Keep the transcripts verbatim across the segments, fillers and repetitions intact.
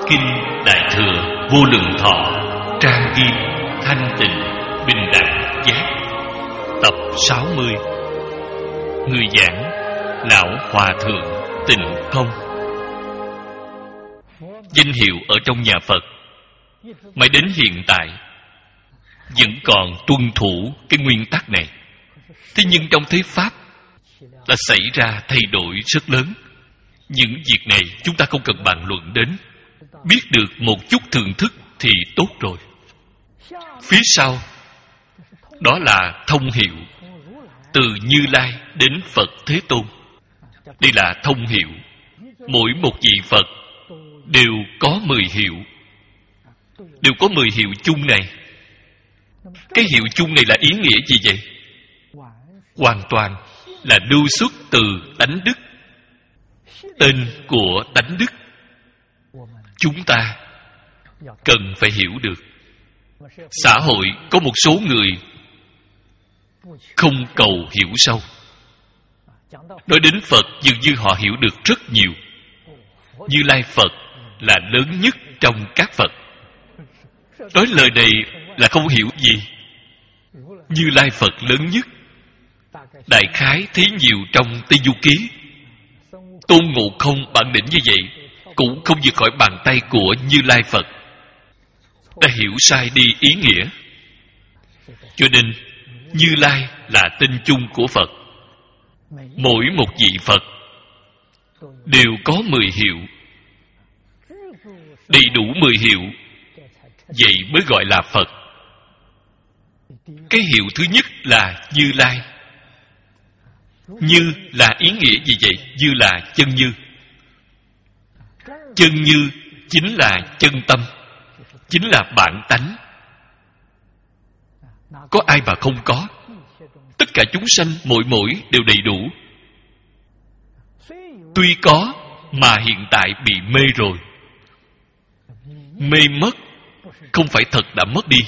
Kinh Đại Thừa Vô Lượng Thọ, trang nghiêm thanh tịnh bình đẳng giác, tập sáu mươi. Người giảng Lão Hòa Thượng Tịnh Không. Danh hiệu ở trong nhà Phật mãi đến hiện tại vẫn còn tuân thủ cái nguyên tắc này. Thế nhưng trong thế Pháp đã xảy ra thay đổi rất lớn. Những việc này chúng ta không cần bàn luận đến. Biết được một chút thưởng thức thì tốt rồi. Phía sau đó là thông hiệu, từ Như Lai đến Phật Thế Tôn. Đây là thông hiệu. Mỗi một vị Phật đều có mười hiệu, đều có mười hiệu chung này. Cái hiệu chung này là ý nghĩa gì vậy? Hoàn toàn là lưu xuất từ tánh đức, tên của tánh đức. Chúng ta cần phải hiểu được. Xã hội có một số người không cầu hiểu sâu. Nói đến Phật dường như họ hiểu được rất nhiều. Như Lai Phật là lớn nhất trong các Phật. Nói lời này là không hiểu gì. Như Lai Phật lớn nhất. Đại khái thấy nhiều trong Tây Du Ký. Tôn Ngộ Không bản lĩnh như vậy cũng không vượt khỏi bàn tay của Như Lai Phật. Đã hiểu sai đi ý nghĩa. Cho nên Như Lai là tên chung của Phật. Mỗi một vị Phật đều có mười hiệu. Đầy đủ mười hiệu, vậy mới gọi là Phật. Cái hiệu thứ nhất là Như Lai. Như là ý nghĩa gì vậy? Như là chân như. Chân như chính là chân tâm, chính là bản tánh. Có ai mà không có? Tất cả chúng sanh mỗi mỗi đều đầy đủ. Tuy có mà hiện tại bị mê rồi. Mê mất không phải thật đã mất đi,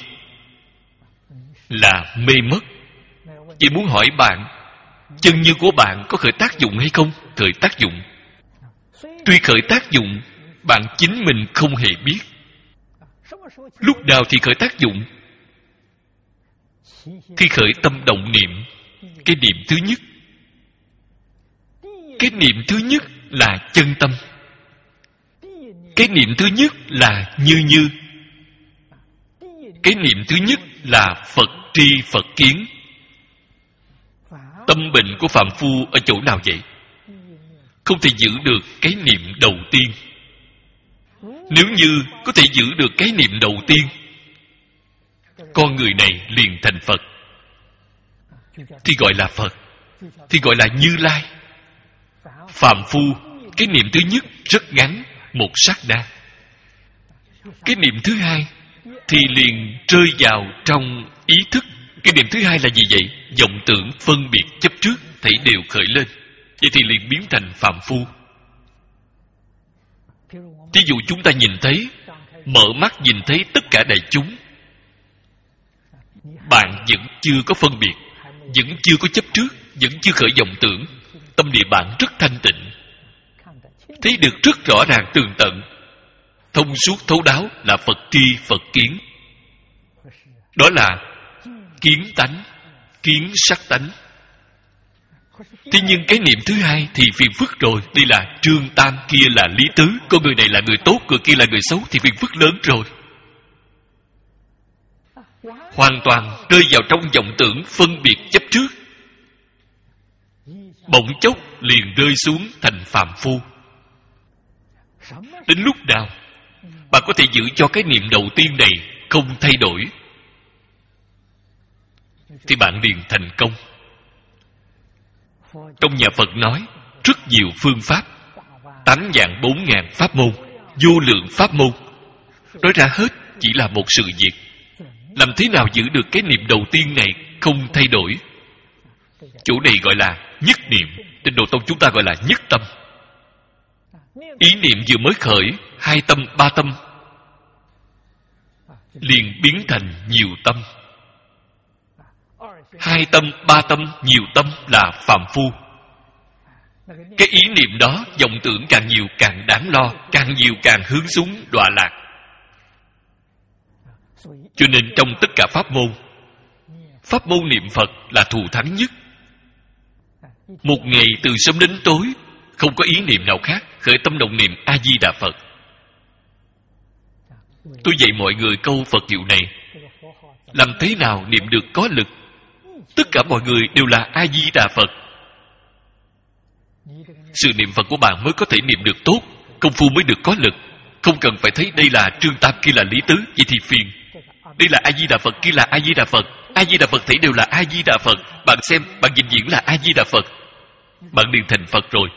là mê mất. Vậy muốn hỏi bạn, chân như của bạn có khởi tác dụng hay không? Khởi tác dụng. Tuy khởi tác dụng, bạn chính mình không hề biết. Lúc nào thì khởi tác dụng? Khi khởi tâm động niệm. Cái niệm thứ nhất. Cái niệm thứ nhất là chân tâm. Cái niệm thứ nhất là như như. Cái niệm thứ nhất là Phật tri Phật kiến. Tâm bệnh của phàm phu ở chỗ nào vậy? Không thể giữ được cái niệm đầu tiên. Nếu như có thể giữ được cái niệm đầu tiên, con người này liền thành Phật. Thì gọi là Phật, thì gọi là Như Lai. Phàm phu, cái niệm thứ nhất rất ngắn, một sát na. Cái niệm thứ hai thì liền rơi vào trong ý thức. Cái niệm thứ hai là gì vậy? Vọng tưởng, phân biệt, chấp trước thảy đều khởi lên. Vậy thì liền biến thành phàm phu. Ví dụ chúng ta nhìn thấy, mở mắt nhìn thấy tất cả đại chúng, bạn vẫn chưa có phân biệt, vẫn chưa có chấp trước, vẫn chưa khởi vọng tưởng. Tâm địa bạn rất thanh tịnh, thấy được rất rõ ràng tường tận, thông suốt thấu đáo, là Phật tri Phật kiến. Đó là kiến tánh, kiến sắc tánh. Thế nhưng cái niệm thứ hai thì phiền phức rồi. Đây là trương tam, kia là lý tứ. Con người này là người tốt, người kia là người xấu, thì phiền phức lớn rồi. Hoàn toàn rơi vào trong vọng tưởng, phân biệt, chấp trước. Bỗng chốc liền rơi xuống thành phàm phu. Đến lúc nào bạn có thể giữ cho cái niệm đầu tiên này không thay đổi, thì bạn liền thành công. Trong nhà Phật nói rất nhiều phương pháp, tám vạn bốn ngàn pháp môn, vô lượng pháp môn. Nói ra hết chỉ là một sự việc. Làm thế nào giữ được cái niệm đầu tiên này không thay đổi? Chỗ này gọi là nhất niệm. Trên Độ Tông chúng ta gọi là nhất tâm. Ý niệm vừa mới khởi, hai tâm, ba tâm liền biến thành nhiều tâm. Hai tâm, ba tâm, nhiều tâm là phàm phu. Cái ý niệm đó, vọng tưởng càng nhiều càng đáng lo, càng nhiều càng hướng xuống đọa lạc. Cho nên trong tất cả pháp môn, pháp môn niệm Phật là thù thắng nhất. Một ngày từ sớm đến tối, không có ý niệm nào khác, khởi tâm động niệm A-di-đà Phật. Tôi dạy mọi người câu Phật hiệu này. Làm thế nào niệm được có lực? Tất cả mọi người đều là A-di-đà Phật. Sự niệm Phật của bạn mới có thể niệm được tốt, công phu mới được có lực. Không cần phải thấy đây là Trương Tam, kia là Lý Tứ, vậy thì phiền. Đây là A-di-đà Phật, kia là A-di-đà Phật. A-di-đà Phật thấy đều là A-di-đà Phật. Bạn xem, bạn vĩnh viễn là A-di-đà Phật. Bạn liền thành Phật rồi.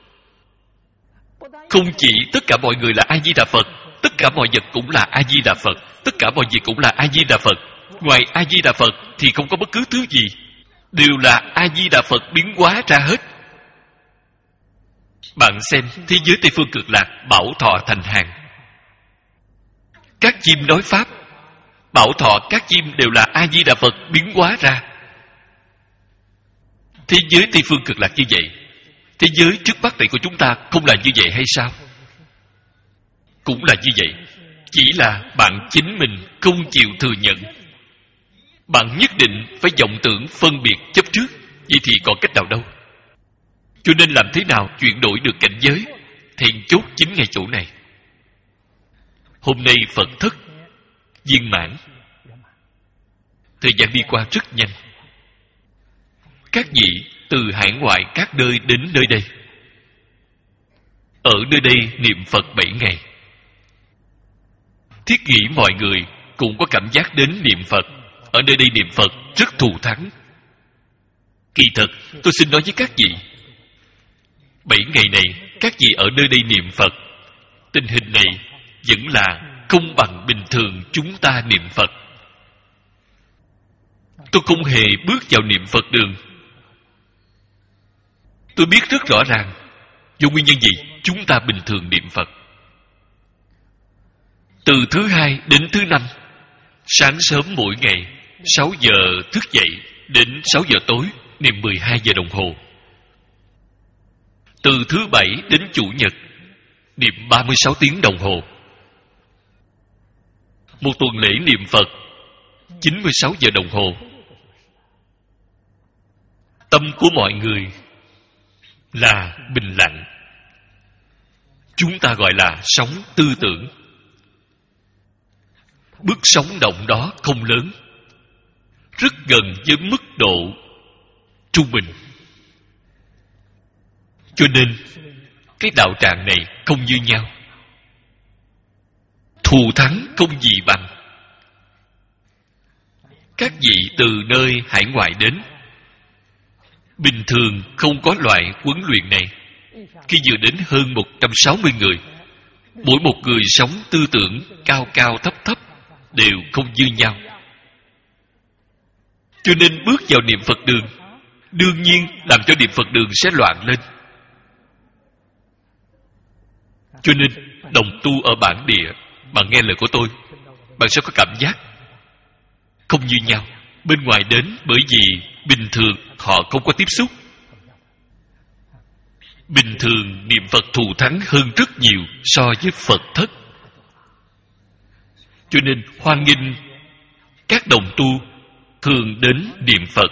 Không chỉ tất cả mọi người là A-di-đà Phật, tất cả mọi vật cũng là A-di-đà Phật, tất cả mọi việc cũng là A-di-đà Phật. Ngoài A-di-đà Phật thì không có bất cứ thứ gì, đều là A-di-đà Phật biến hóa ra hết. Bạn xem, thế giới Tây Phương Cực Lạc bảo thọ thành hàng. Các chim nói Pháp, bảo thọ các chim đều là A-di-đà Phật biến hóa ra. Thế giới Tây Phương Cực Lạc như vậy, thế giới trước mắt này của chúng ta không là như vậy hay sao? Cũng là như vậy. Chỉ là bạn chính mình không chịu thừa nhận. Bạn nhất định phải vọng tưởng phân biệt chấp trước. Vậy thì còn cách nào đâu. Cho nên làm thế nào chuyển đổi được cảnh giới, then chốt chính ngay chỗ này. Hôm nay Phật thất viên mãn. Thời gian đi qua rất nhanh. Các vị từ hải ngoại các nơi đến nơi đây. Ở nơi đây niệm Phật bảy ngày. Thiết nghĩ mọi người cũng có cảm giác đến niệm Phật. Ở nơi đây niệm Phật rất thù thắng. Kỳ thật, tôi xin nói với các vị, bảy ngày này các vị ở nơi đây niệm Phật, tình hình này vẫn là không bằng bình thường chúng ta niệm Phật. Tôi không hề bước vào niệm Phật đường. Tôi biết rất rõ ràng do nguyên nhân gì chúng ta bình thường niệm Phật. Từ thứ hai đến thứ năm, sáng sớm mỗi ngày sáu giờ thức dậy đến sáu giờ tối niệm mười hai giờ đồng hồ. Từ thứ bảy đến chủ nhật niệm ba mươi sáu tiếng đồng hồ. Một tuần lễ niệm Phật chín mươi sáu giờ đồng hồ. Tâm của mọi người là bình lặng. Chúng ta gọi là sóng tư tưởng. Bước sóng động đó không lớn, rất gần với mức độ trung bình. Cho nên cái đạo tràng này không như nhau. Thù thắng không gì bằng. Các vị từ nơi hải ngoại đến, bình thường không có loại huấn luyện này. Khi vừa đến hơn một trăm sáu mươi người, mỗi một người sống tư tưởng cao cao thấp thấp đều không như nhau. Cho nên bước vào niệm Phật đường, đương nhiên làm cho niệm Phật đường sẽ loạn lên. Cho nên đồng tu ở bản địa, bạn nghe lời của tôi, bạn sẽ có cảm giác không như nhau. Bên ngoài đến bởi vì bình thường họ không có tiếp xúc. Bình thường niệm Phật thù thắng hơn rất nhiều so với Phật thất. Cho nên hoan nghênh các đồng tu thường đến niệm Phật.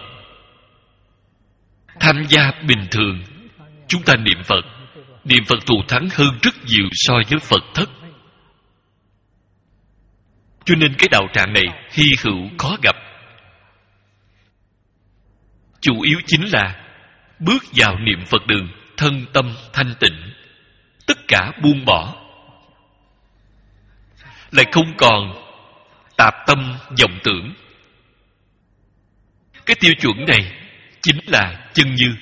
Tham gia bình thường chúng ta niệm Phật, niệm Phật thù thắng hơn rất nhiều so với Phật thất. Cho nên cái đạo tràng này hy hữu khó gặp. Chủ yếu chính là bước vào niệm Phật đường, thân tâm thanh tịnh, tất cả buông bỏ, lại không còn tạp tâm vọng tưởng. Cái tiêu chuẩn này chính là chân như.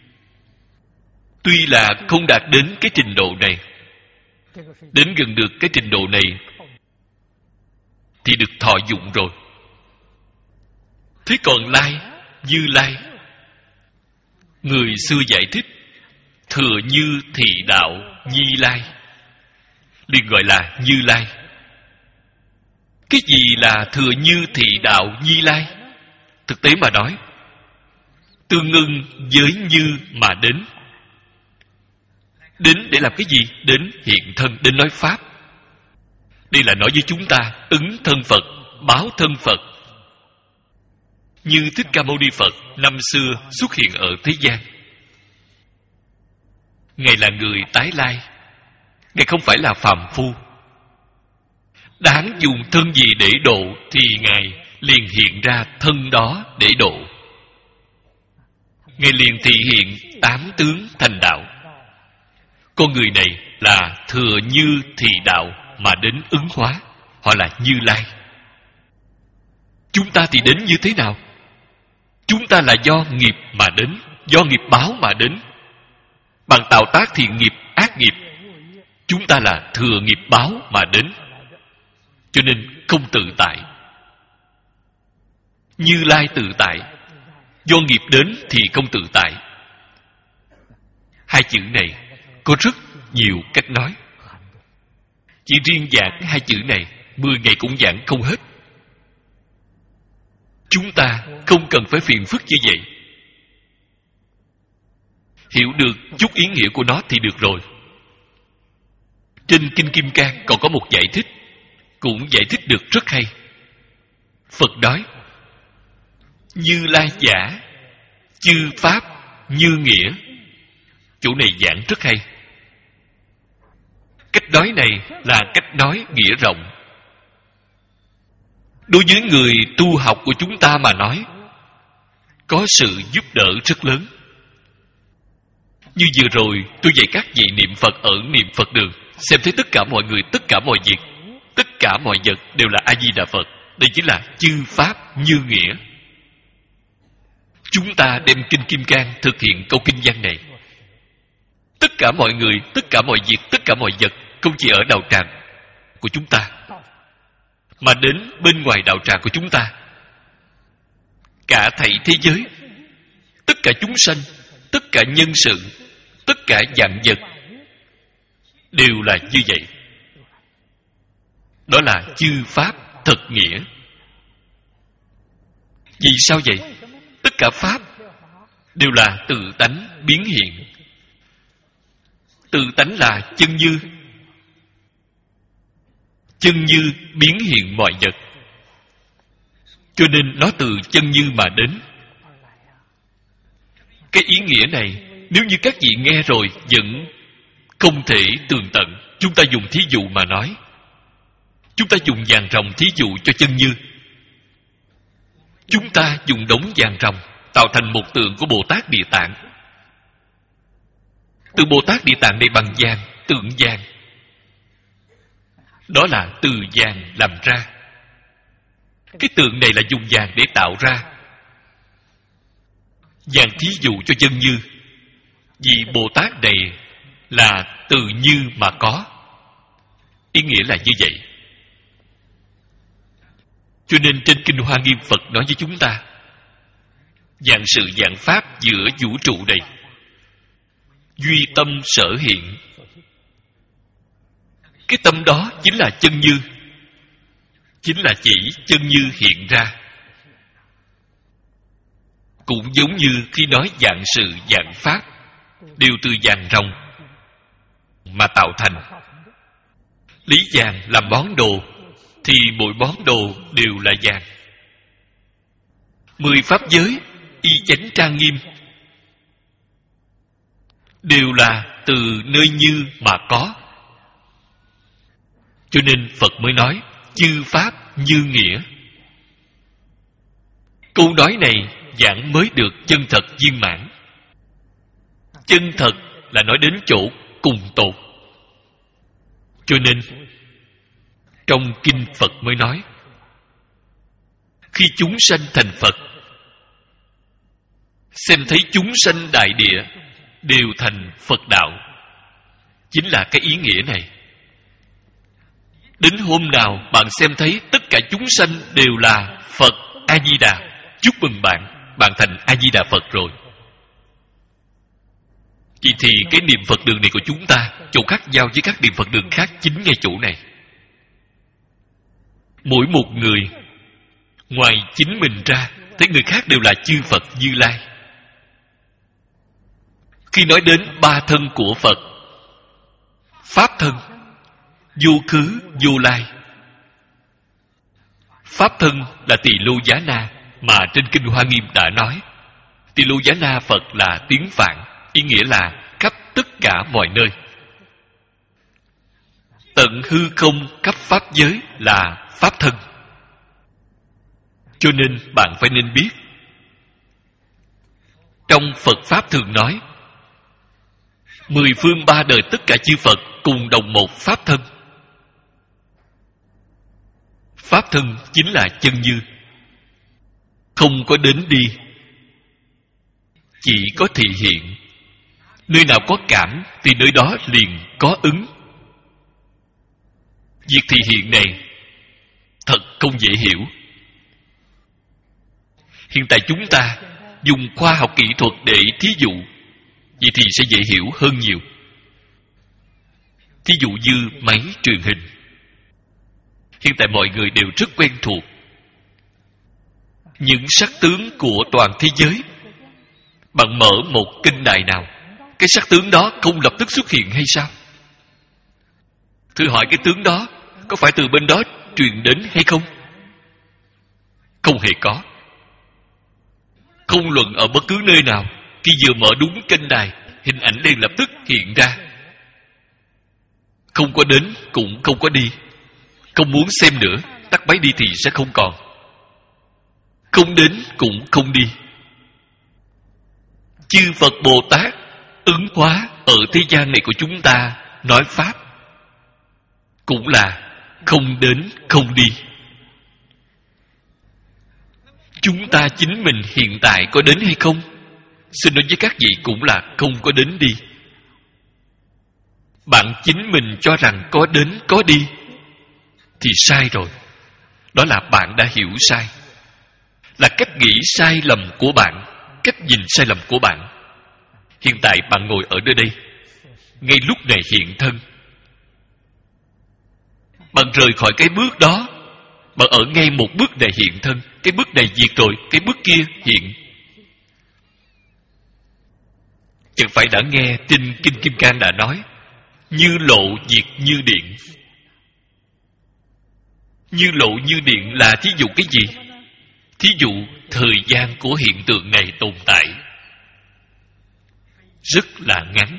Tuy là không đạt đến cái trình độ này, đến gần được cái trình độ này thì được thọ dụng rồi. Thế còn Lai, Như Lai, người xưa giải thích thừa như thị đạo Nhi Lai, liền gọi là Như Lai. Cái gì là thừa như thị đạo Nhi Lai? Thực tế mà nói, tương ưng với như mà đến. Đến để làm cái gì? Đến hiện thân, đến nói Pháp. Đây là nói với chúng ta ứng thân Phật, báo thân Phật. Như Thích Ca Mâu Ni Phật năm xưa xuất hiện ở thế gian, Ngài là người tái lai. Ngài không phải là phàm phu. Đáng dùng thân gì để độ thì Ngài liền hiện ra thân đó để độ. Ngài liền thị hiện tám tướng thành đạo. Con người này là thừa như thị đạo mà đến ứng hóa. Họ là Như Lai. Chúng ta thì đến như thế nào? Chúng ta là do nghiệp mà đến, do nghiệp báo mà đến. Bằng tạo tác thiện nghiệp, ác nghiệp. Chúng ta là thừa nghiệp báo mà đến, cho nên không tự tại. Như Lai tự tại, do nghiệp đến thì không tự tại. Hai chữ này có rất nhiều cách nói. Chỉ riêng giảng hai chữ này, mười ngày cũng giảng không hết. Chúng ta không cần phải phiền phức như vậy. Hiểu được chút ý nghĩa của nó thì được rồi. Trên Kinh Kim Cang còn có một giải thích, cũng giải thích được rất hay. Phật nói: Như Lai giả, chư Pháp như nghĩa. Chỗ này giảng rất hay. Cách nói này là cách nói nghĩa rộng. Đối với người tu học của chúng ta mà nói, có sự giúp đỡ rất lớn. Như vừa rồi tôi dạy các vị niệm Phật ở niệm Phật đường, xem thấy tất cả mọi người, tất cả mọi việc, tất cả mọi vật đều là A Di Đà Phật. Đây chính là chư Pháp như nghĩa. Chúng ta đem Kinh Kim Cang thực hiện câu kinh văn này. Tất cả mọi người, tất cả mọi việc, tất cả mọi vật, không chỉ ở đạo tràng của chúng ta, mà đến bên ngoài đạo tràng của chúng ta. Cả thảy thế giới, tất cả chúng sanh, tất cả nhân sự, tất cả vạn vật đều là như vậy. Đó là chư Pháp thật nghĩa. Vì sao vậy? Tất cả Pháp đều là tự tánh biến hiện. Tự tánh là chân như. Chân như biến hiện mọi vật, cho nên nó từ chân như mà đến. Cái ý nghĩa này, nếu như các vị nghe rồi vẫn không thể tường tận, chúng ta dùng thí dụ mà nói. Chúng ta dùng vàng ròng thí dụ cho chân như. Chúng ta dùng đống vàng ròng tạo thành một tượng của Bồ Tát Địa Tạng. Tượng Bồ Tát Địa Tạng này bằng vàng, tượng vàng. Đó là từ vàng làm ra. Cái tượng này là dùng vàng để tạo ra. Vàng thí dụ cho chân như, vì Bồ Tát này là từ như mà có. Ý nghĩa là như vậy. Cho nên trên Kinh Hoa Nghiêm Phật nói với chúng ta, vạn sự vạn pháp giữa vũ trụ này, duy tâm sở hiện. Cái tâm đó chính là chân như, chính là chỉ chân như hiện ra. Cũng giống như khi nói vạn sự vạn pháp đều từ vàng ròng mà tạo thành. Lấy vàng làm món đồ thì mỗi món đồ đều là vàng. Mười pháp giới y chánh trang nghiêm đều là từ nơi như mà có. Cho nên Phật mới nói chư Pháp như nghĩa. Câu nói này giảng mới được chân thật viên mãn. Chân thật là nói đến chỗ cùng tột. Cho nên trong kinh Phật mới nói, khi chúng sanh thành Phật, xem thấy chúng sanh đại địa đều thành Phật đạo. Chính là cái ý nghĩa này. Đến hôm nào bạn xem thấy tất cả chúng sanh đều là Phật A-di-đà, chúc mừng bạn, bạn thành A-di-đà Phật rồi. Vậy thì cái niệm Phật đường này của chúng ta, chỗ khác giao với các niệm Phật đường khác chính ngay chỗ này. Mỗi một người, ngoài chính mình ra, thấy người khác đều là chư Phật Như Lai. Khi nói đến ba thân của Phật, pháp thân, vô khứ vô lai. Pháp thân là Tỳ Lô Giá Na mà trên Kinh Hoa Nghiêm đã nói. Tỳ Lô Giá Na Phật là tiếng Phạn, ý nghĩa là khắp tất cả mọi nơi. Tận hư không khắp pháp giới là pháp thân. Cho nên bạn phải nên biết, trong Phật Pháp thường nói, mười phương ba đời tất cả chư Phật cùng đồng một pháp thân. Pháp thân chính là chân như, không có đến đi, chỉ có thị hiện. Nơi nào có cảm thì nơi đó liền có ứng. Việc thị hiện này thật không dễ hiểu. Hiện tại chúng ta dùng khoa học kỹ thuật để thí dụ, vậy thì sẽ dễ hiểu hơn nhiều. Thí dụ như máy truyền hình, hiện tại mọi người đều rất quen thuộc. Những sắc tướng của toàn thế giới, bạn mở một kênh đài nào, cái sắc tướng đó không lập tức xuất hiện hay sao? Thử hỏi cái tướng đó có phải từ bên đó truyền đến hay không? Không hề có. Không luận ở bất cứ nơi nào, khi vừa mở đúng kênh đài, hình ảnh liền lập tức hiện ra. Không có đến cũng không có đi. Không muốn xem nữa, tắt máy đi thì sẽ không còn. Không đến cũng không đi. Chư Phật Bồ Tát ứng hóa ở thế gian này của chúng ta nói Pháp cũng là không đến không đi. Chúng ta chính mình hiện tại có đến hay không? Xin nói với các vị cũng là không có đến đi. Bạn chính mình cho rằng có đến có đi thì sai rồi. Đó là bạn đã hiểu sai, là cách nghĩ sai lầm của bạn, cách nhìn sai lầm của bạn. Hiện tại bạn ngồi ở nơi đây, ngay lúc này hiện thân. Bạn rời khỏi cái bước đó, bạn ở ngay một bước này hiện thân. Cái bước này diệt rồi, cái bước kia hiện. Chẳng phải đã nghe trên Kinh Kim Cang đã nói, như lộ diệt như điện. Như lộ như điện là thí dụ cái gì? Thí dụ thời gian của hiện tượng này tồn tại rất là ngắn,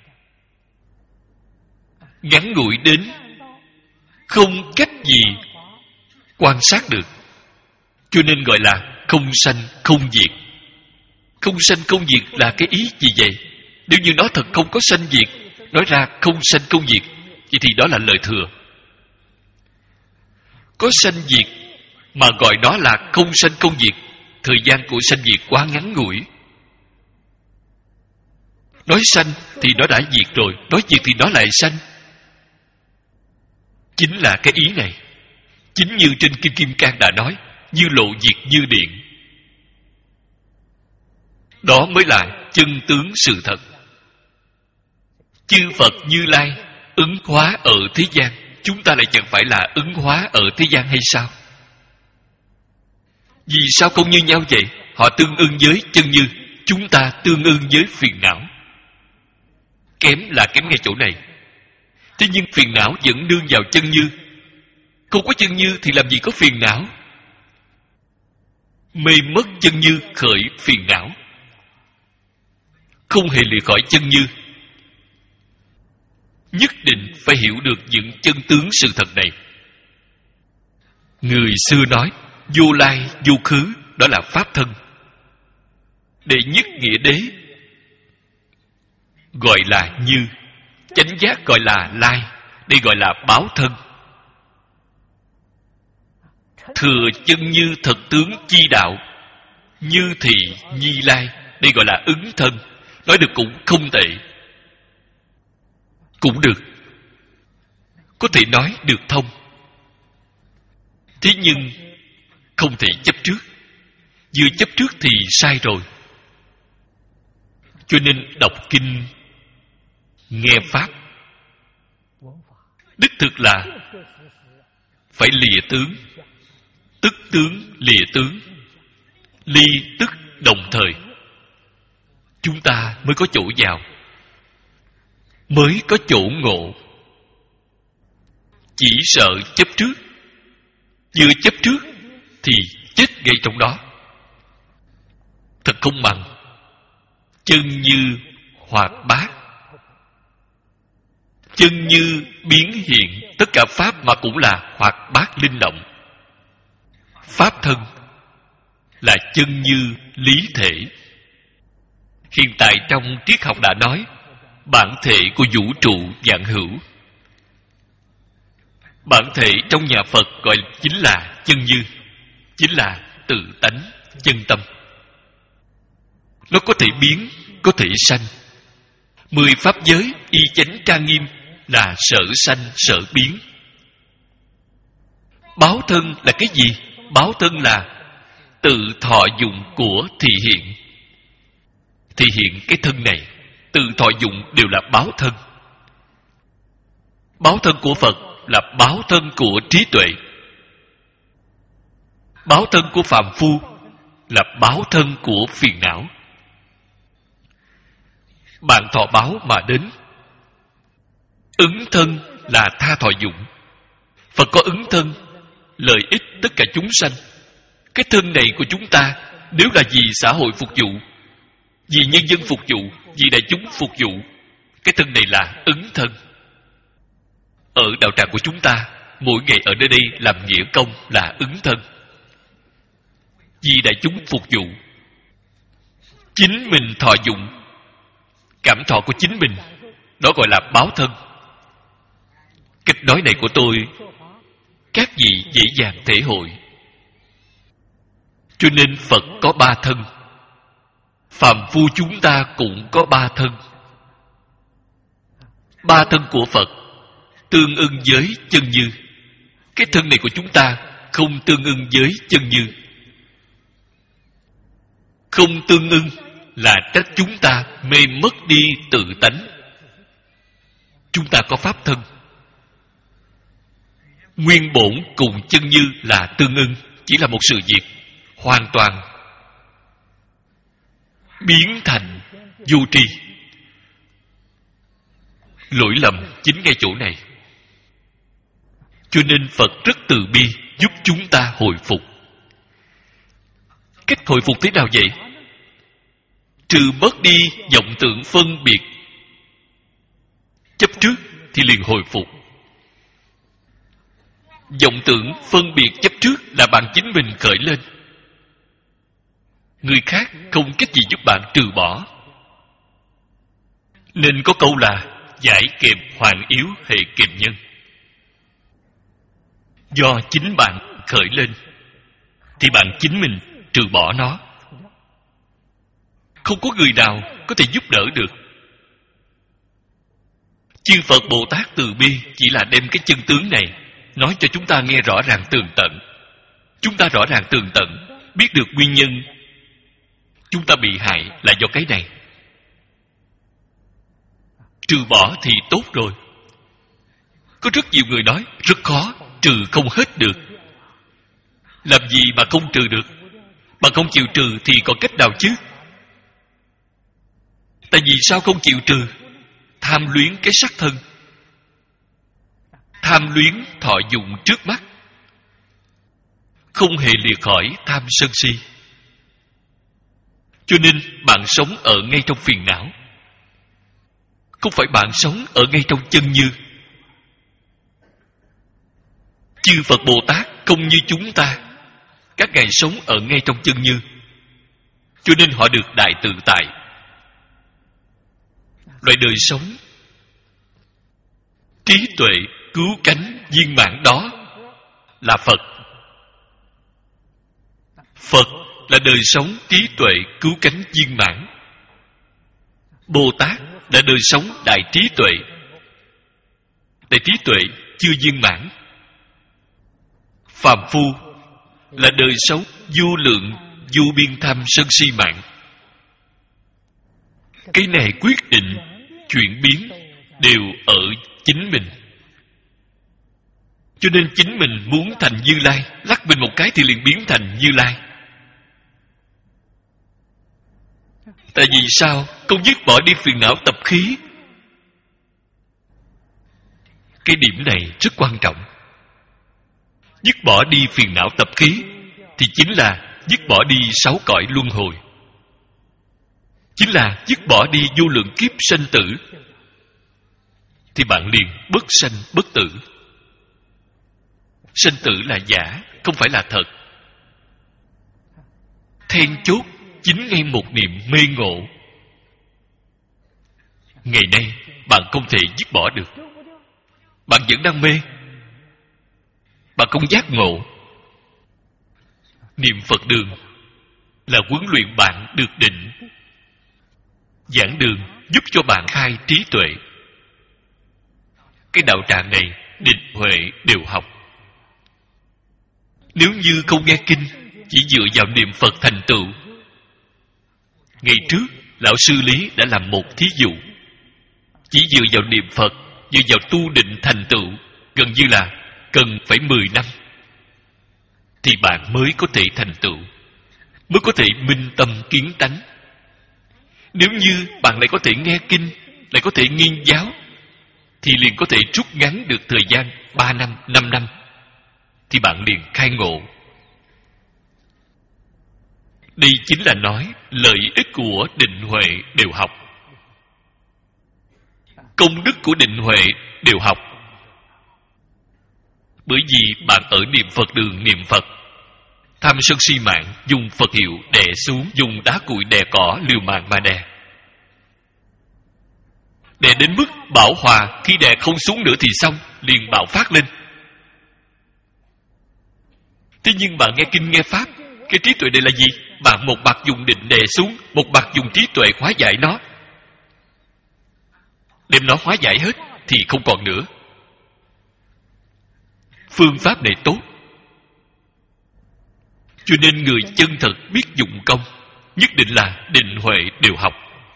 ngắn ngủi đến không cách gì quan sát được, cho nên gọi là không sanh không diệt. Không sanh không diệt là cái ý gì vậy? Nếu như nó thật không có sanh diệt, nói ra không sanh không diệt, vậy thì đó là lời thừa. Có sanh diệt mà gọi nó là không sanh không diệt, thời gian của sanh diệt quá ngắn ngủi. Nói sanh thì nó đã diệt rồi, nói diệt thì nó lại sanh. Chính là cái ý này. Chính như trên Kinh Kim Cang đã nói, như lộ diệt như điện. Đó mới là chân tướng sự thật. Chư Phật Như Lai ứng hóa ở thế gian, chúng ta lại chẳng phải là ứng hóa ở thế gian hay sao? Vì sao không như nhau vậy? Họ tương ưng với chân như, chúng ta tương ưng với phiền não. Kém là kém ngay chỗ này. Thế nhưng phiền não vẫn đương vào chân như. Không có chân như thì làm gì có phiền não? Mê mất chân như khởi phiền não, không hề lìa khỏi chân như. Nhất định phải hiểu được những chân tướng sự thật này. Người xưa nói vô lai vô khứ, đó là pháp thân. Đệ nhất nghĩa đế gọi là như, chánh giác gọi là lai, đây gọi là báo thân. Thừa chân như thật tướng chi đạo, như thị nhi lai, đây gọi là ứng thân. Nói được cũng không tệ, cũng được, có thể nói được thông. Thế nhưng không thể chấp trước. Vừa chấp trước thì sai rồi. Cho nên đọc kinh, nghe pháp, đích thực là phải lìa tướng, tức tướng lìa tướng, ly tức đồng thời, chúng ta mới có chỗ vào, mới có chỗ ngộ. chỉ sợ chấp trước. Vừa chấp trước thì chết ngay trong đó. Thật không bằng chân như hoạt bát, chân như biến hiện. Tất cả pháp mà cũng là hoạt bát linh động. Pháp thân là chân như lý thể. Hiện tại trong triết học đã nói bản thể của vũ trụ vạn hữu. Bản thể trong nhà Phật gọi chính là chân như, chính là tự tánh, chân tâm. Nó có thể biến, có thể sanh. Mười pháp giới y chánh trang nghiêm là sở sanh, sở biến. Báo thân là cái gì? Báo thân là tự thọ dụng của thị hiện. Thị hiện cái thân này, tự thọ dụng đều là báo thân. Báo thân của Phật là báo thân của trí tuệ. Báo thân của phàm phu là báo thân của phiền não. Bạn thọ báo mà đến. Ứng thân là tha thọ dụng. Phật có ứng thân, lợi ích tất cả chúng sanh. Cái thân này của chúng ta nếu là vì xã hội phục vụ, vì nhân dân phục vụ, vì đại chúng phục vụ, cái thân này là ứng thân. Ở đạo tràng của chúng ta, mỗi ngày ở nơi đây làm nghĩa công là ứng thân. Vì đại chúng phục vụ, chính mình thọ dụng cảm thọ của chính mình, đó gọi là báo thân. Cách nói này của tôi các vị dễ dàng thể hội. Cho nên Phật có ba thân, phàm phu chúng ta cũng có ba thân. Ba thân của Phật tương ưng với chân như. Cái thân này của chúng ta không tương ưng với chân như. Không tương ưng là trách chúng ta mê mất đi tự tánh. Chúng ta có pháp thân, nguyên bổn cùng chân như là tương ưng, chỉ là một sự việc hoàn toàn biến thành vô tri. Lỗi lầm chính ngay chỗ này. Cho nên Phật rất từ bi giúp chúng ta hồi phục. Cách hồi phục thế nào vậy? Trừ bớt đi vọng tưởng phân biệt chấp trước thì liền hồi phục. Vọng tưởng phân biệt chấp trước là bạn chính mình khởi lên. Người khác không cách gì giúp bạn trừ bỏ. Nên có câu là giải kèm hoàn yếu hệ kèm nhân. Do chính bạn khởi lên thì bạn chính mình trừ bỏ nó. Không có người nào có thể giúp đỡ được. Chư Phật Bồ Tát từ bi chỉ là đem cái chân tướng này nói cho chúng ta nghe rõ ràng tường tận. Chúng ta rõ ràng tường tận, biết được nguyên nhân chúng ta bị hại là do cái này. Trừ bỏ thì tốt rồi. Có rất nhiều người nói rất khó, trừ không hết được. Làm gì mà không trừ được? Mà không chịu trừ thì có cách nào chứ? Tại vì sao không chịu trừ? Tham luyến cái sắc thân, tham luyến thọ dụng trước mắt, không hề lìa khỏi tham sân si. Cho nên bạn sống ở ngay trong phiền não, không phải bạn sống ở ngay trong chân như. Chư Phật Bồ Tát không như chúng ta, các ngài sống ở ngay trong chân như, cho nên họ được đại tự tại. Loại đời sống trí tuệ cứu cánh viên mãn đó là Phật. Phật là đời sống trí tuệ cứu cánh viên mãn. Bồ Tát là đời sống đại trí tuệ. Đại trí tuệ chưa viên mãn. Phàm phu là đời sống vô lượng vô biên tham sân si mạng. Cái này quyết định chuyển biến đều ở chính mình. Cho nên chính mình muốn thành Như Lai, lắc mình một cái thì liền biến thành Như Lai. Tại vì sao? Không dứt bỏ đi phiền não tập khí. Cái điểm này rất quan trọng. Dứt bỏ đi phiền não tập khí, thì chính là dứt bỏ đi sáu cõi luân hồi, chính là dứt bỏ đi vô lượng kiếp sanh tử. Thì bạn liền bất sanh bất tử. Sanh tử là giả, không phải là thật. Then chốt chính ngay một niệm mê ngộ. Ngày nay bạn không thể dứt bỏ được. Bạn vẫn đang mê, bạn không giác ngộ. Niệm Phật đường là huấn luyện bạn được định. Giảng đường giúp cho bạn khai trí tuệ. Cái đạo tràng này định huệ đều học. Nếu như không nghe kinh, chỉ dựa vào niệm Phật thành tựu. Ngày trước lão sư Lý đã làm một thí dụ. Chỉ dựa vào niệm Phật, dựa vào tu định thành tựu, gần như là cần phải mười năm thì bạn mới có thể thành tựu, mới có thể minh tâm kiến tánh. Nếu như bạn lại có thể nghe kinh, lại có thể nghiên giáo, thì liền có thể rút ngắn được thời gian ba năm, năm năm, thì bạn liền khai ngộ. Đây chính là nói lợi ích của định huệ đều học, công đức của định huệ đều học. Bởi vì bạn ở niệm Phật đường niệm Phật, tham sân si mạng dùng Phật hiệu đè xuống, dùng đá cuội đè cỏ liều mạng mà đè. Đè đến mức bão hòa, khi đè không xuống nữa thì xong, liền bạo phát lên. Thế nhưng bạn nghe kinh nghe pháp, cái trí tuệ này là gì? Bạn một mặt dùng định đè xuống, một mặt dùng trí tuệ hóa giải nó, đem nó hóa giải hết thì không còn nữa. Phương pháp này tốt, cho nên người chân thật biết dụng công nhất định là định huệ đều học.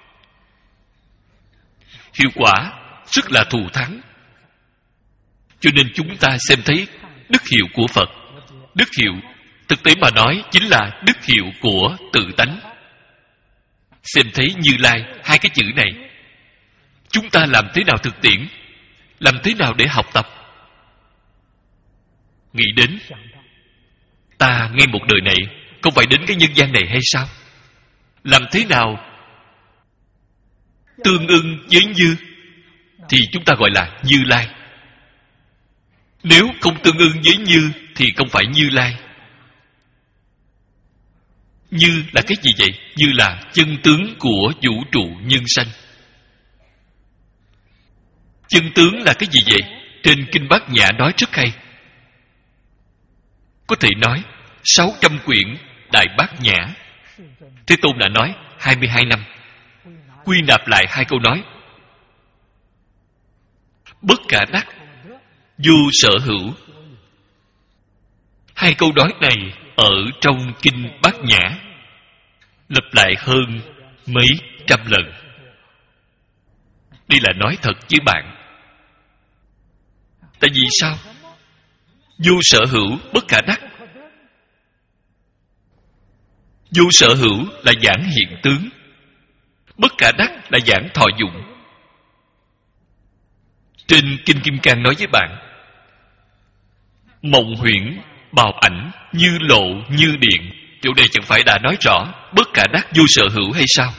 Hiệu quả rất là thù thắng. Cho nên chúng ta xem thấy đức hiệu của Phật. Đức hiệu thực tế mà nói chính là đức hiệu của tự tánh. Xem thấy Như Lai, hai cái chữ này chúng ta làm thế nào thực tiễn, làm thế nào để học tập? Nghĩ đến ta ngay một đời này không phải đến cái nhân gian này hay sao? Làm thế nào tương ưng với Như thì chúng ta gọi là Như Lai. Nếu không tương ưng với Như thì không phải Như Lai. Như là cái gì vậy? Như là chân tướng của vũ trụ nhân sanh. Chân tướng là cái gì vậy? Trên Kinh Bát Nhã nói rất hay. Có thể nói sáu trăm quyển Đại Bát Nhã, Thế Tôn đã nói hai mươi hai năm. Quy nạp lại hai câu nói: bất cả đắc, vô sở hữu. Hai câu nói này ở trong Kinh Bát Nhã lặp lại hơn mấy trăm lần. Đây là nói thật với bạn. Tại vì sao? Vô sở hữu, bất khả đắc. Vô sở hữu là giảng hiện tướng, bất khả đắc là giảng thọ dụng. Trên Kinh Kim Cang nói với bạn: mộng huyễn, bào ảnh, như lộ, như điện. Chỗ này chẳng phải đã nói rõ bất khả đắc vô sở hữu hay sao?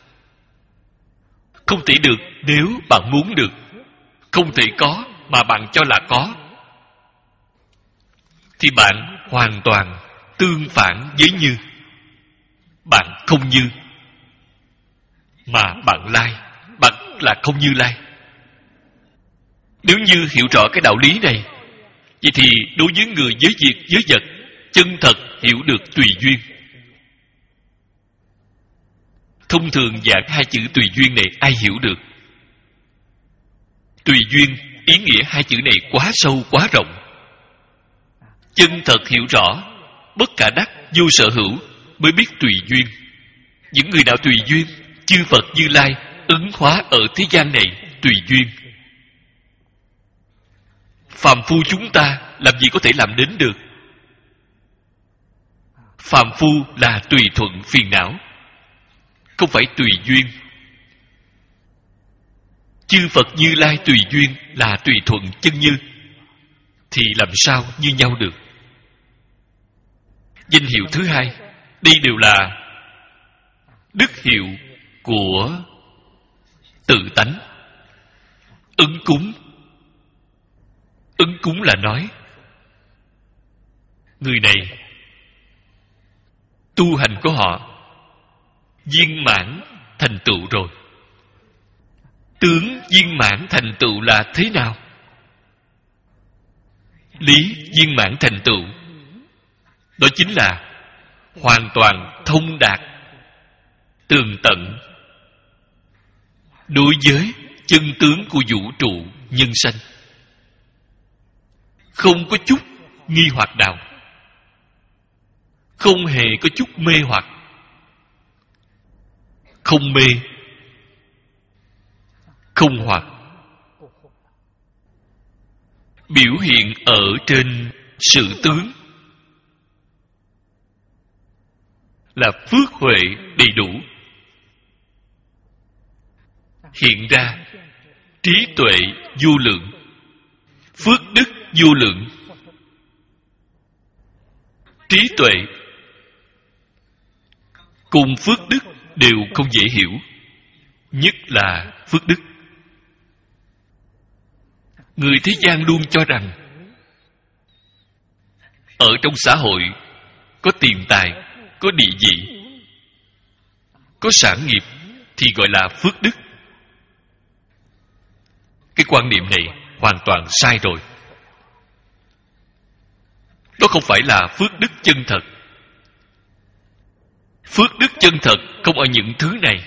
Không thể được nếu bạn muốn được. Không thể có mà bạn cho là có, thì bạn hoàn toàn tương phản với Như. Bạn không Như, mà bạn Lai. Bạn là không Như Lai. Nếu như hiểu rõ cái đạo lý này, vậy thì đối với người, với việc, với vật, chân thật hiểu được tùy duyên. Thông thường giảng hai chữ tùy duyên này ai hiểu được? Tùy duyên, ý nghĩa hai chữ này quá sâu, quá rộng. Chân thật hiểu rõ bất khả đắc, vô sở hữu mới biết tùy duyên. Những người nào tùy duyên, chư Phật Như Lai ứng hóa ở thế gian này tùy duyên. Phàm phu chúng ta làm gì có thể làm đến được? Phàm phu là tùy thuận phiền não, không phải tùy duyên. Chư Phật Như Lai tùy duyên là tùy thuận chân như, thì làm sao như nhau được? Danh hiệu thứ hai, đây đều là đức hiệu của tự tánh. Ứng cúng. Ứng cúng là nói người này tu hành của họ viên mãn thành tựu rồi. Tướng viên mãn thành tựu là thế nào? Lý viên mãn thành tựu, đó chính là hoàn toàn thông đạt, tường tận đối với chân tướng của vũ trụ nhân sanh, không có chút nghi hoặc nào, không hề có chút mê hoặc. Không mê, không hoặc, biểu hiện ở trên sự tướng là phước huệ đầy đủ, hiện ra trí tuệ vô lượng, phước đức vô lượng. Trí tuệ cùng phước đức đều không dễ hiểu, nhất là phước đức. Người thế gian luôn cho rằng ở trong xã hội có tiền tài, có địa vị, có sản nghiệp thì gọi là phước đức. Cái quan niệm này hoàn toàn sai rồi. Đó không phải là phước đức chân thật. Phước đức chân thật không ở những thứ này.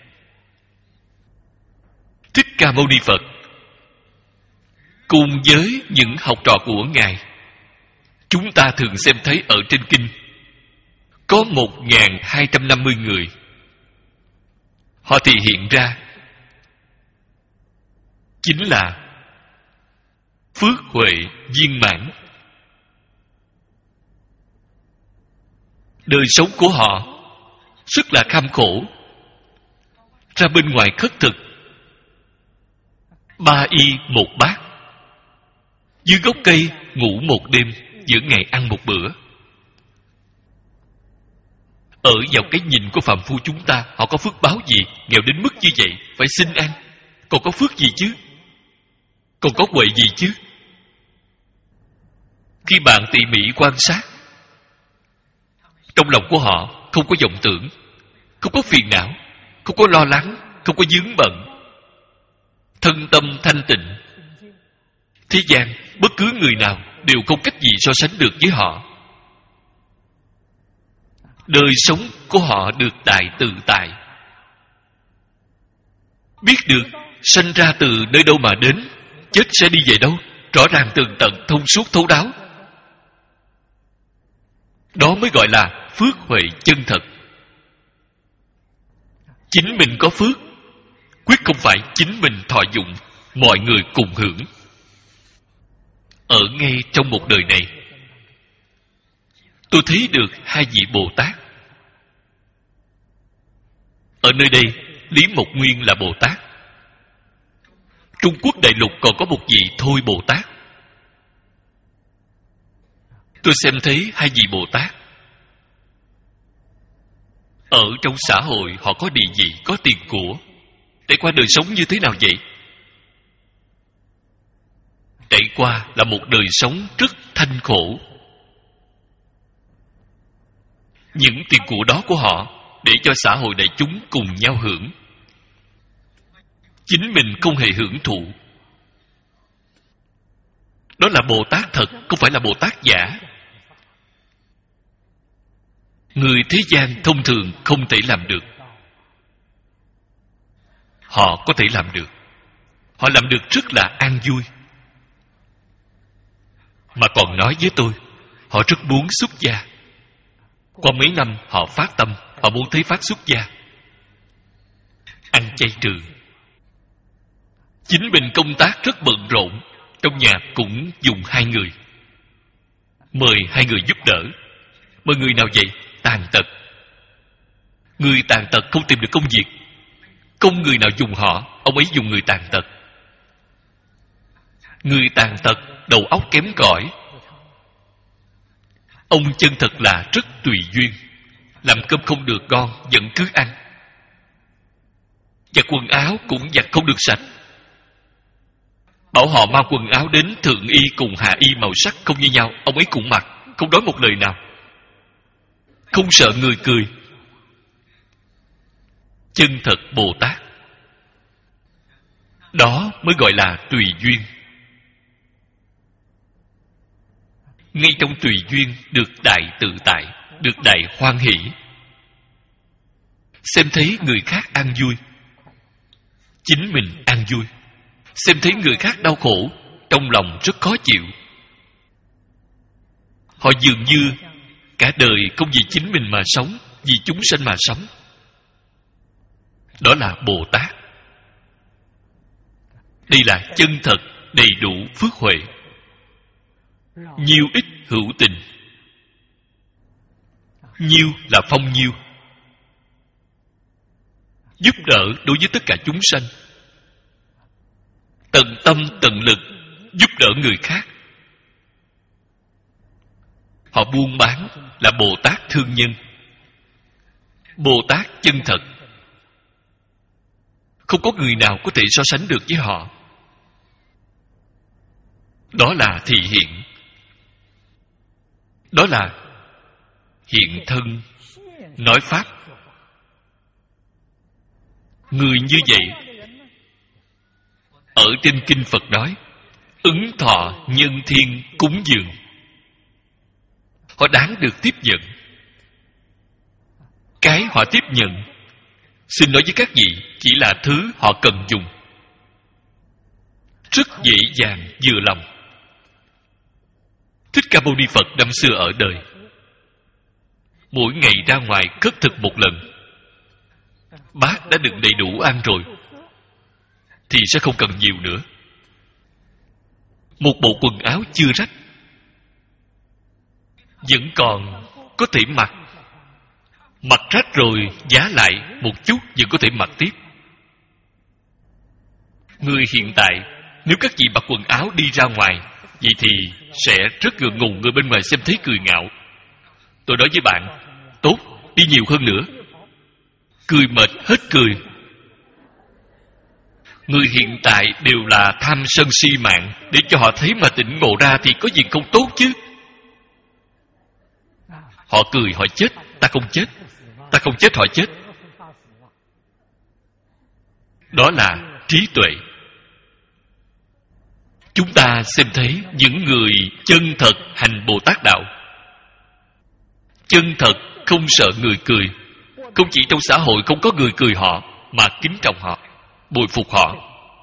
Thích Ca Mâu Ni Phật cùng với những học trò của Ngài, chúng ta thường xem thấy ở trên kinh có một nghìn hai trăm năm mươi người. Họ thì hiện ra chính là phước huệ viên mãn. Đời sống của họ rất là kham khổ, ra bên ngoài khất thực, ba y một bát, dưới gốc cây ngủ một đêm, giữa ngày ăn một bữa. Ở vào cái nhìn của phàm phu chúng ta, họ có phước báo gì nghèo đến mức như vậy, phải xin ăn? Còn có phước gì chứ? Còn có huệ gì chứ? Khi bạn tỉ mỉ quan sát, trong lòng của họ không có vọng tưởng, không có phiền não, không có lo lắng, không có vướng bận, thân tâm thanh tịnh. Thế gian bất cứ người nào đều không cách gì so sánh được với họ. Đời sống của họ được đại tự tại, biết được sanh ra từ nơi đâu mà đến, chết sẽ đi về đâu, rõ ràng tường tận, thông suốt thấu đáo. Đó mới gọi là phước huệ chân thật. Chính mình có phước, quyết không phải chính mình thọ dụng, mọi người cùng hưởng. Ở ngay trong một đời này, tôi thấy được hai vị Bồ Tát. Ở nơi đây, Lý Mộc Nguyên là Bồ Tát. Trung Quốc đại lục còn có một vị Thôi Bồ Tát. Tôi xem thấy hai vị Bồ Tát ở trong xã hội, họ có địa vị, có tiền của, trải qua đời sống như thế nào vậy? Trải qua là một đời sống rất thanh khổ. Những tiền của đó của họ để cho xã hội đại chúng cùng nhau hưởng, chính mình không hề hưởng thụ. Đó là Bồ Tát thật, không phải là Bồ Tát giả. Người thế gian thông thường không thể làm được. Họ có thể làm được. Họ làm được rất là an vui. Mà còn nói với tôi, họ rất muốn xuất gia. Qua mấy năm họ phát tâm, họ muốn thấy phát xuất gia, ăn chay trường. Chính mình công tác rất bận rộn, trong nhà cũng dùng hai người, mời hai người giúp đỡ. Mời người nào vậy? Tàn tật. Người tàn tật không tìm được công việc, không người nào dùng họ, ông ấy dùng người tàn tật. Người tàn tật đầu óc kém cỏi, Ông chân thật là rất tùy duyên. Làm cơm không được ngon vẫn cứ ăn. Và quần áo cũng giặt không được sạch. Bảo họ mang quần áo đến, thượng y cùng hạ y màu sắc không như nhau, ông ấy cũng mặc, không nói một lời nào, không sợ người cười. Chân thật Bồ Tát. Đó mới gọi là tùy duyên. Ngay trong tùy duyên được đại tự tại, được đại hoan hỷ. Xem thấy người khác ăn vui, chính mình ăn vui. Xem thấy người khác đau khổ, trong lòng rất khó chịu. Họ dường như cả đời không vì chính mình mà sống, vì chúng sanh mà sống. Đó là Bồ Tát. Đây là chân thật, đầy đủ phước huệ. Nhiêu ít hữu tình. Nhiêu là phong nhiêu, giúp đỡ đối với tất cả chúng sanh. Tận tâm tận lực giúp đỡ người khác. Họ buôn bán là Bồ Tát thương nhân, Bồ Tát chân thật. Không có người nào có thể so sánh được với họ. Đó là thị hiện. Đó là hiện thân nói pháp. Người như vậy, ở trên kinh Phật nói, ứng thọ nhân thiên cúng dường. Họ đáng được tiếp nhận. Cái họ tiếp nhận, xin nói với các vị, chỉ là thứ họ cần dùng. Rất dễ dàng vừa lòng. Thích Ca Mâu Ni Phật năm xưa ở đời, mỗi ngày ra ngoài khất thực một lần, bát đã đựng đầy đủ ăn rồi thì sẽ không cần nhiều nữa. Một bộ quần áo chưa rách vẫn còn có thể mặc. Mặc rách rồi giá lại một chút vẫn có thể mặc tiếp. Người hiện tại, nếu các vị mặc quần áo đi ra ngoài, vậy thì sẽ rất ngượng ngùng, người bên ngoài xem thấy cười ngạo. Tôi nói với bạn, tốt, đi nhiều hơn nữa. Cười mệt hết cười. Người hiện tại đều là tham sân si mạng, để cho họ thấy mà tỉnh ngộ ra thì có gì không tốt chứ. Họ cười họ chết, ta không chết. Ta không chết họ chết. Đó là trí tuệ. Chúng ta xem thấy những người chân thật hành Bồ Tát Đạo, chân thật không sợ người cười. Không chỉ trong xã hội không có người cười họ, mà kính trọng họ, bồi phục họ.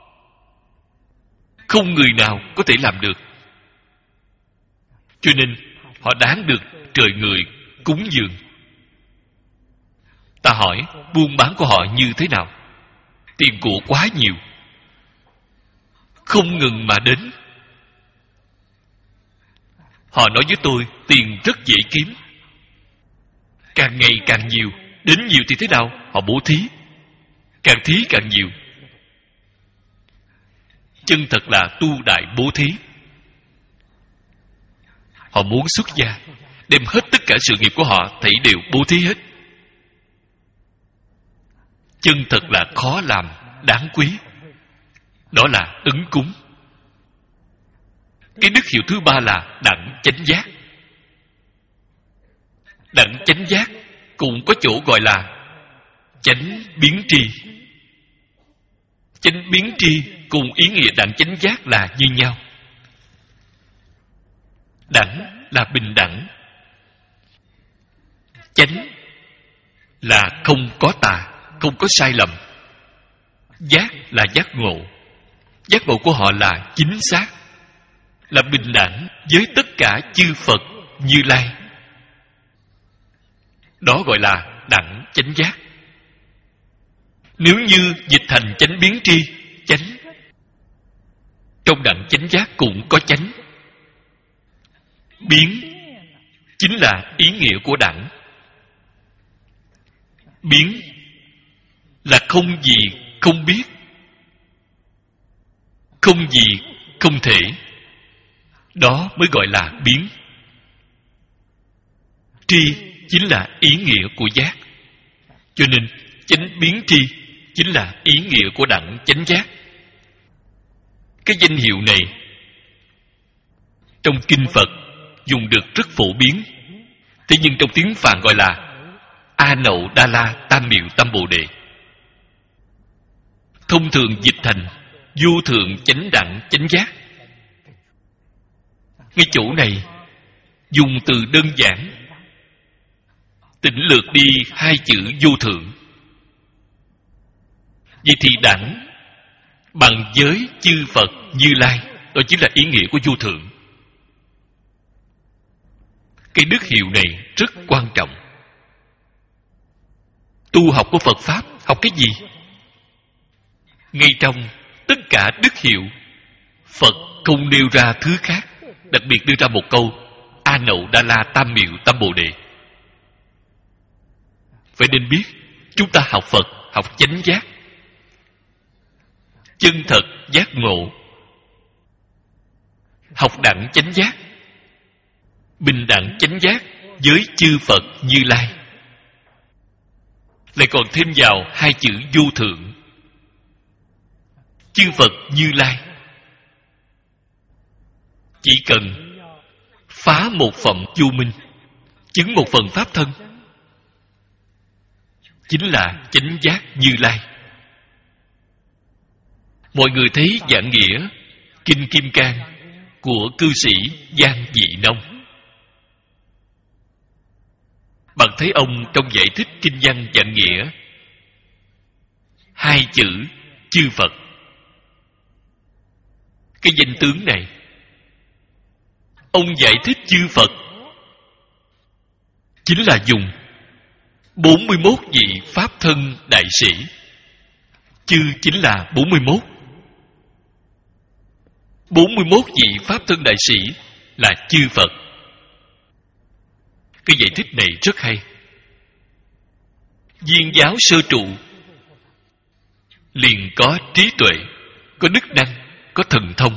Không người nào có thể làm được. Cho nên họ đáng được trời người cúng dường. Ta hỏi, buôn bán của họ như thế nào? Tiền của quá nhiều, không ngừng mà đến. Họ nói với tôi, tiền rất dễ kiếm, càng ngày càng nhiều. Đến nhiều thì thế nào? Họ bố thí, càng thí càng nhiều. Chân thật là tu đại bố thí. Họ muốn xuất gia, đem hết tất cả sự nghiệp của họ thảy đều bố thí hết. Chân thật là khó làm, đáng quý. Đó là ứng cúng. Cái đức hiệu thứ ba là đẳng chánh giác. Đẳng chánh giác cũng có chỗ gọi là chánh biến tri. Chánh biến tri cùng ý nghĩa đẳng chánh giác là như nhau. Đẳng là bình đẳng, chánh là không có tà, không có sai lầm. Giác là giác ngộ. Giác ngộ của họ là chính xác, là bình đẳng với tất cả chư Phật Như Lai. Đó gọi là đẳng chánh giác. Nếu như dịch thành chánh biến tri, chánh, trong đẳng chánh giác cũng có chánh. Biến chính là ý nghĩa của đẳng. Biến là không gì không biết, không gì không thể. Đó mới gọi là biến. tri chính là ý nghĩa của giác. Cho nên chánh biến tri chính là ý nghĩa của đẳng chánh giác. Cái danh hiệu này trong kinh Phật dùng được rất phổ biến, thế nhưng trong tiếng Phạn gọi là A Nậu Đa La Tam Miệu Tâm Bồ Đề. Thông thường dịch thành vô thượng chánh đẳng chánh giác. Ngay chỗ này dùng từ đơn giản tỉnh lược đi hai chữ vô thượng. Vậy thì đẳng bằng giới chư Phật Như Lai, đó chính là ý nghĩa của vô thượng. Cái đức hiệu này rất quan trọng. Tu học của Phật Pháp học cái gì? Ngay trong tất cả đức hiệu, Phật không nêu ra thứ khác, đặc biệt đưa ra một câu A Nậu Đa La Tam Miệu Tâm Bồ Đề. Vậy nên biết chúng ta học Phật, học chánh giác, chân thật giác ngộ, học đẳng chánh giác, bình đẳng chánh giác với chư Phật Như Lai, lại còn thêm vào hai chữ vô thượng. Chư Phật Như Lai chỉ cần phá một phẩm vô minh, chứng một phần pháp thân, chính là chánh giác Như Lai. Mọi người thấy giảng nghĩa Kinh Kim Cang của cư sĩ Giang Dị Nông, bạn thấy ông trong giải thích kinh văn giảng nghĩa hai chữ chư Phật, cái danh tướng này ông giải thích chư Phật chính là dùng bốn mươi mốt vị pháp thân đại sĩ. Chư chính là bốn mươi mốt. bốn mươi mốt vị pháp thân đại sĩ là chư Phật. Cái giải thích này rất hay. Viên giáo sơ trụ liền có trí tuệ, có đức năng, có thần thông,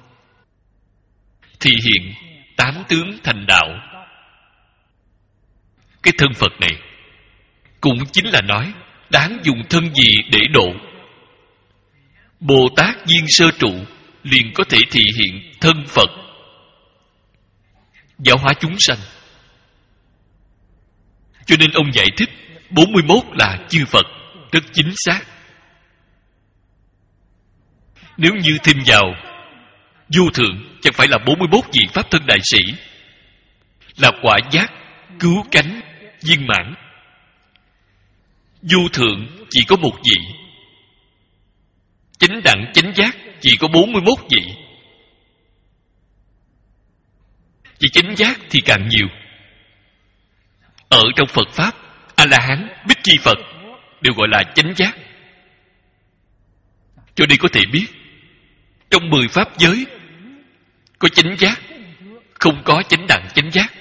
thì hiện tám tướng thành đạo. Cái thân Phật này cũng chính là nói đáng dùng thân gì để độ. Bồ Tát viên sơ trụ liền có thể thị hiện thân Phật, giáo hóa chúng sanh. Cho nên ông giải thích bốn mươi mốt là chư Phật rất chính xác. Nếu như thêm vào vô thượng, chẳng phải là bốn mươi mốt vị pháp thân đại sĩ, là quả giác cứu cánh viên mãn. Vô thượng chỉ có một vị, chánh đẳng chánh giác chỉ có bốn mươi mốt vị. Chỉ chánh giác thì càng nhiều. Ở trong Phật Pháp, A-la-hán, Bích Chi Phật đều gọi là chánh giác. Cho nên có thể biết trong mười pháp giới có chánh giác, không có chánh đẳng chánh giác.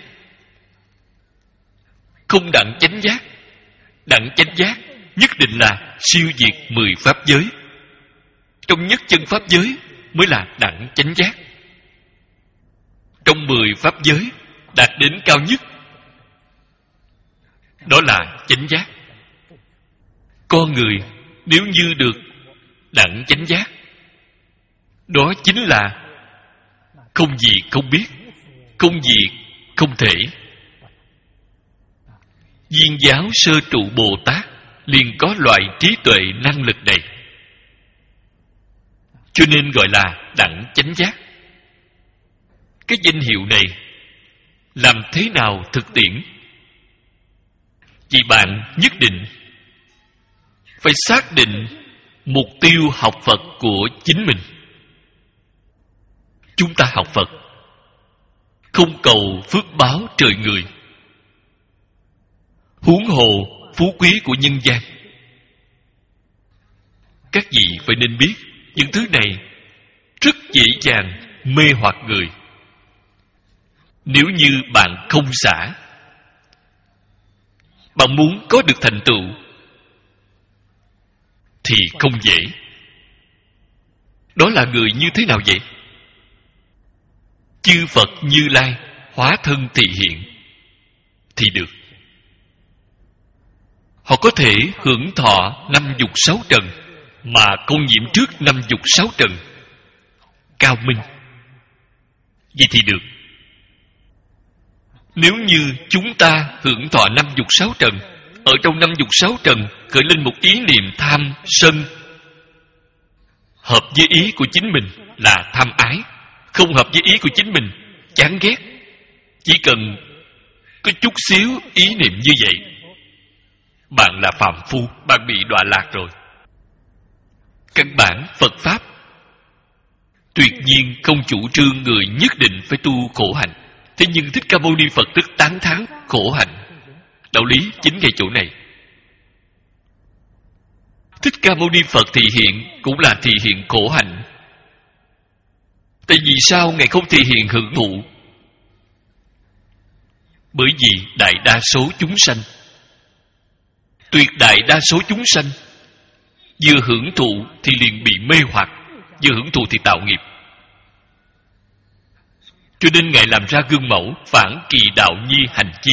Không đẳng chánh giác, đẳng chánh giác nhất định là siêu diệt mười pháp giới. Trong nhất chân pháp giới mới là đẳng chánh giác. Trong mười pháp giới đạt đến cao nhất, đó là chánh giác. Con người nếu như được đẳng chánh giác, đó chính là không gì không biết, không gì không thể. Viên giáo sơ trụ Bồ Tát liền có loại trí tuệ năng lực này, cho nên gọi là đẳng chánh giác. Cái danh hiệu này làm thế nào thực tiễn? Vì bạn nhất định phải xác định mục tiêu học Phật của chính mình. Chúng ta học Phật không cầu phước báo trời người, huống hồ phú quý của nhân gian. Các vị phải nên biết những thứ này rất dễ dàng mê hoặc người. Nếu như bạn không xả, bạn muốn có được thành tựu thì không dễ. Đó là người như thế nào vậy? Chư Phật Như Lai hóa thân thị hiện, thì được. Họ có thể hưởng thọ năm dục sáu trần mà không nhiễm trước năm dục sáu trần. Cao minh. Vậy thì được. Nếu như chúng ta hưởng thọ năm dục sáu trần, ở trong năm dục sáu trần khởi lên một ý niệm tham, sân, hợp với ý của chính mình là tham ái, không hợp với ý của chính mình chán ghét. Chỉ cần có chút xíu ý niệm như vậy, bạn là phàm phu, bạn bị đọa lạc rồi. Căn bản Phật Pháp tuyệt nhiên không chủ trương người nhất định phải tu khổ hạnh. Thế nhưng Thích Ca Mâu Ni Phật tức tán thán khổ hạnh. Đạo lý chính ngay chỗ này. Thích Ca Mâu Ni Phật thị hiện cũng là thị hiện khổ hạnh. Tại vì sao Ngài không thị hiện hưởng thụ? Bởi vì đại đa số chúng sanh, tuyệt đại đa số chúng sanh, vừa hưởng thụ thì liền bị mê hoặc, vừa hưởng thụ thì tạo nghiệp. Cho nên Ngài làm ra gương mẫu phản kỳ đạo nhi hành chi,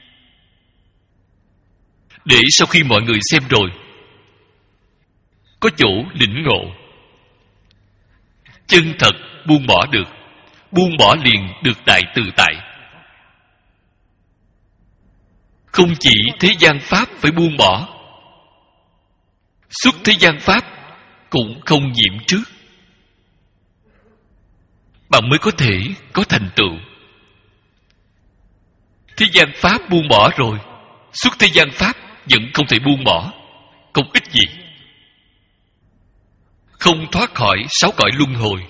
để sau khi mọi người xem rồi có chỗ lĩnh ngộ, chân thật buông bỏ được, buông bỏ liền được đại tự tại. Không chỉ thế gian pháp phải buông bỏ, xuất thế gian pháp cũng không nhiễm trước, bạn mới có thể có thành tựu. Thế gian pháp buông bỏ rồi, xuất thế gian pháp vẫn không thể buông bỏ, không ích gì, không thoát khỏi sáu cõi luân hồi.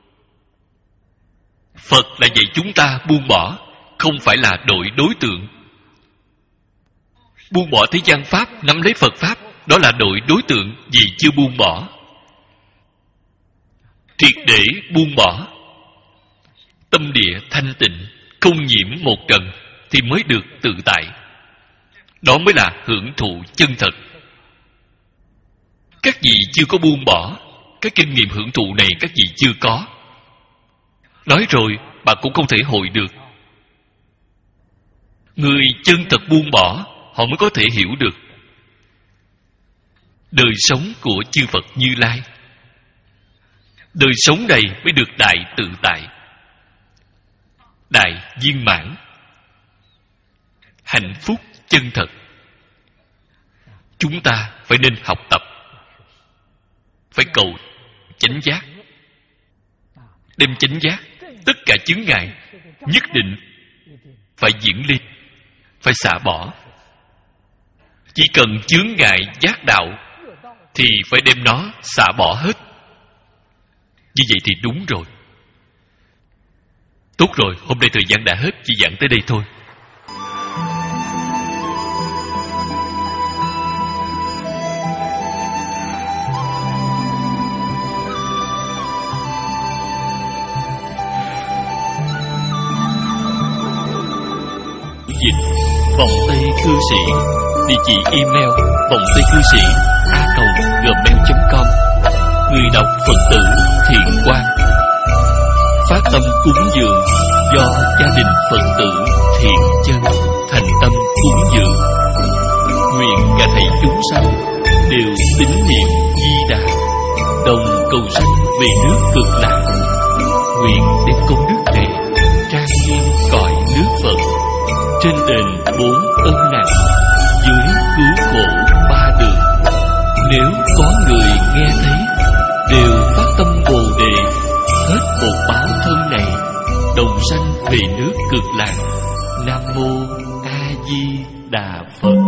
Phật là dạy chúng ta buông bỏ, không phải là đổi đối tượng. Buông bỏ thế gian pháp, nắm lấy Phật pháp, đó là đổi đối tượng vì chưa buông bỏ. Triệt để buông bỏ, tâm địa thanh tịnh, không nhiễm một trần, thì mới được tự tại. Đó mới là hưởng thụ chân thật. Các vị chưa có buông bỏ, cái kinh nghiệm hưởng thụ này các vị chưa có. Nói rồi bạn cũng không thể hội được. Người chân thật buông bỏ, họ mới có thể hiểu được đời sống của chư Phật Như Lai. Đời sống này mới được đại tự tại, đại viên mãn, hạnh phúc chân thật. Chúng ta phải nên học tập, phải cầu chánh giác. Đem chánh giác, tất cả chướng ngại nhất định phải diễn lên, phải xả bỏ. Chỉ cần chướng ngại giác đạo thì phải đem nó xả bỏ hết. Như vậy thì đúng rồi. Tốt rồi, hôm nay thời gian đã hết, chỉ giảng tới đây thôi. Dịch Vòng Tây Cư Sĩ, địa chỉ email vòng tây cư sĩ a còng gmail chấm com. Người đọc Phật tử Thiện Quang. Phát tâm cúng dường do gia đình Phật tử Thiện Chân thành tâm cúng dường. Nguyện cả thầy chúng sanh đều tín niệm Di Đà, đồng cầu sanh về nước Cực Lạc. Nguyện đem công đức này trang nghiêm cõi nước Phật, trên đền bốn ân nặng, dưới cứu khổ ba đường. Nếu có người nghe thấy đều phát tâm Bồ Đề, hết bột báo thân này, đồng sanh về nước Cực Lạc. Nam mô A Di Đà Phật.